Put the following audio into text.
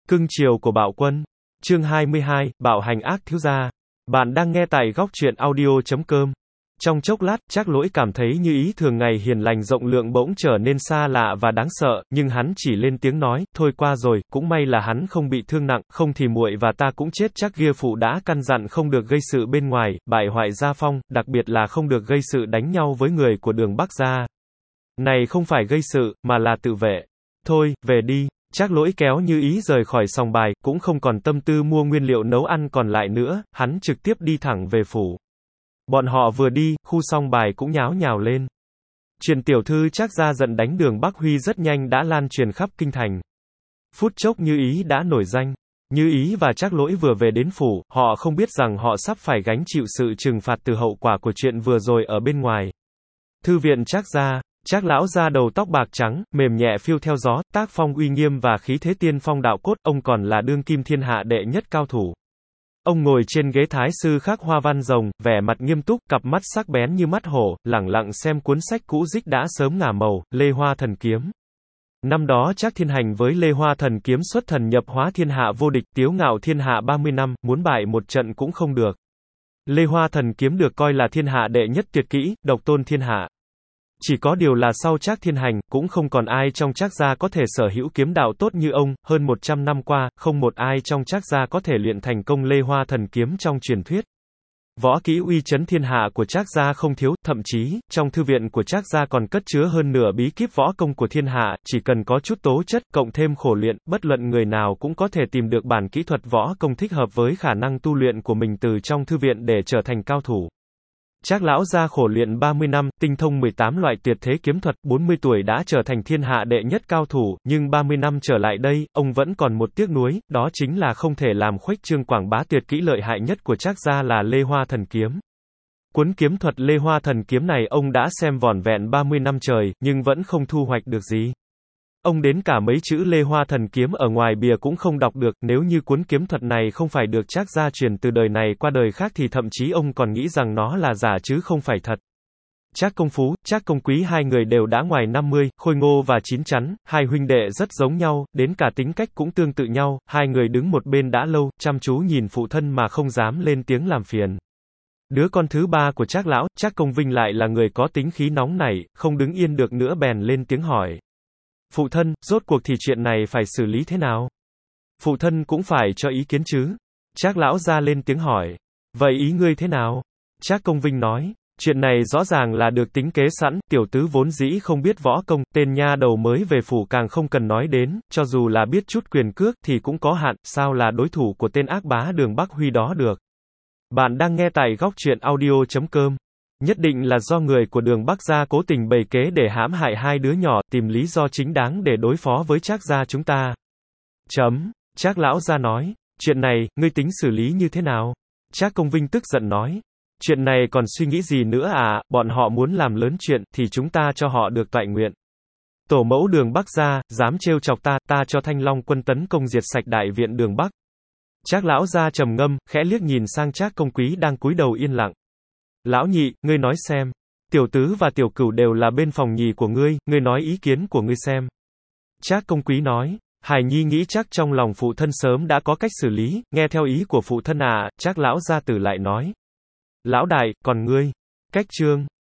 Cưng chiều của Bạo Quân. Chương 22, Bạo hành ác thiếu gia. Bạn đang nghe tại góc truyện audio.com. Trong chốc lát, Trác Lỗi cảm thấy như ý thường ngày hiền lành rộng lượng bỗng trở nên xa lạ và đáng sợ, nhưng hắn chỉ lên tiếng nói, thôi qua rồi, cũng may là hắn không bị thương nặng, không thì muội và ta cũng chết chắc. Ghia phụ đã căn dặn không được gây sự bên ngoài, bại hoại gia phong, đặc biệt là không được gây sự đánh nhau với người của Đường Bắc gia. Này không phải gây sự, mà là tự vệ. Thôi, về đi. Trác Lỗi kéo Như Ý rời khỏi sòng bài, cũng không còn tâm tư mua nguyên liệu nấu ăn còn lại nữa, hắn trực tiếp đi thẳng về phủ. Bọn họ vừa đi, khu sòng bài cũng nháo nhào lên. Truyền tiểu thư Trác gia giận đánh Đường Bắc Huy rất nhanh đã lan truyền khắp kinh thành. Phút chốc Như Ý đã nổi danh. Như Ý và Trác Lỗi vừa về đến phủ, họ không biết rằng họ sắp phải gánh chịu sự trừng phạt từ hậu quả của chuyện vừa rồi ở bên ngoài. Thư viện Trác gia. Trác lão gia đầu tóc bạc trắng, mềm nhẹ phiêu theo gió, tác phong uy nghiêm và khí thế tiên phong đạo cốt, ông còn là đương kim thiên hạ đệ nhất cao thủ. Ông ngồi trên ghế thái sư khắc hoa văn rồng, vẻ mặt nghiêm túc, cặp mắt sắc bén như mắt hổ, lẳng lặng xem cuốn sách cũ rích đã sớm ngả màu, Lê Hoa Thần Kiếm. Năm đó Trác Thiên Hành với Lê Hoa Thần Kiếm xuất thần nhập hóa thiên hạ vô địch, tiếu ngạo thiên hạ 30 năm, muốn bại một trận cũng không được. Lê Hoa Thần Kiếm được coi là thiên hạ đệ nhất tuyệt kỹ, độc tôn thiên hạ. Chỉ có điều là sau Trác Thiên Hành, cũng không còn ai trong Trác gia có thể sở hữu kiếm đạo tốt như ông, hơn 100 năm qua, không một ai trong Trác gia có thể luyện thành công Lê Hoa Thần Kiếm trong truyền thuyết. Võ kỹ uy chấn thiên hạ của Trác gia không thiếu, thậm chí, trong thư viện của Trác gia còn cất chứa hơn nửa bí kíp võ công của thiên hạ, chỉ cần có chút tố chất, cộng thêm khổ luyện, bất luận người nào cũng có thể tìm được bản kỹ thuật võ công thích hợp với khả năng tu luyện của mình từ trong thư viện để trở thành cao thủ. Trác lão gia khổ luyện 30 năm, tinh thông 18 loại tuyệt thế kiếm thuật, 40 tuổi đã trở thành thiên hạ đệ nhất cao thủ, nhưng 30 năm trở lại đây, ông vẫn còn một tiếc nuối, đó chính là không thể làm khuếch trương quảng bá tuyệt kỹ lợi hại nhất của Trác gia là Lê Hoa Thần Kiếm. Cuốn kiếm thuật Lê Hoa Thần Kiếm này ông đã xem vỏn vẹn 30 năm trời, nhưng vẫn không thu hoạch được gì. Ông đến cả mấy chữ Lê Hoa Thần Kiếm ở ngoài bìa cũng không đọc được, nếu như cuốn kiếm thuật này không phải được Trác gia truyền từ đời này qua đời khác thì thậm chí ông còn nghĩ rằng nó là giả chứ không phải thật. Trác Công Phú, Trác Công Quý hai người đều đã ngoài 50, khôi ngô và chín chắn, hai huynh đệ rất giống nhau, đến cả tính cách cũng tương tự nhau, hai người đứng một bên đã lâu, chăm chú nhìn phụ thân mà không dám lên tiếng làm phiền. Đứa con thứ ba của Trác lão, Trác Công Vinh lại là người có tính khí nóng nảy, không đứng yên được nữa bèn lên tiếng hỏi. Phụ thân, rốt cuộc thì chuyện này phải xử lý thế nào? Phụ thân cũng phải cho ý kiến chứ? Trác lão ra lên tiếng hỏi. Vậy ý ngươi thế nào? Trác Công Vinh nói. Chuyện này rõ ràng là được tính kế sẵn, tiểu tứ vốn dĩ không biết võ công, tên nha đầu mới về phủ càng không cần nói đến, cho dù là biết chút quyền cước thì cũng có hạn, sao là đối thủ của tên ác bá Đường Bắc Huy đó được? Bạn đang nghe tại góc truyện audio.com. Nhất định là do người của Đường Bắc gia cố tình bày kế để hãm hại hai đứa nhỏ, tìm lý do chính đáng để đối phó với Trác gia chúng ta. Trác lão gia nói, chuyện này, ngươi tính xử lý như thế nào? Trác Công Vinh tức giận nói, chuyện này còn suy nghĩ gì nữa à, bọn họ muốn làm lớn chuyện, thì chúng ta cho họ được toại nguyện. Tổ mẫu Đường Bắc gia, dám trêu chọc ta, ta cho Thanh Long quân tấn công diệt sạch đại viện Đường Bắc. Trác lão gia trầm ngâm, khẽ liếc nhìn sang Trác Công Quý đang cúi đầu yên lặng. Lão nhị, ngươi nói xem. Tiểu tứ và tiểu cửu đều là bên phòng nhì của ngươi nói ý kiến của ngươi xem. Trác Công Quý nói, Hải Nhi nghĩ chắc trong lòng phụ thân sớm đã có cách xử lý, nghe theo ý của phụ thân à, Trác lão gia tử lại nói. Lão đại, còn ngươi? Cách trương.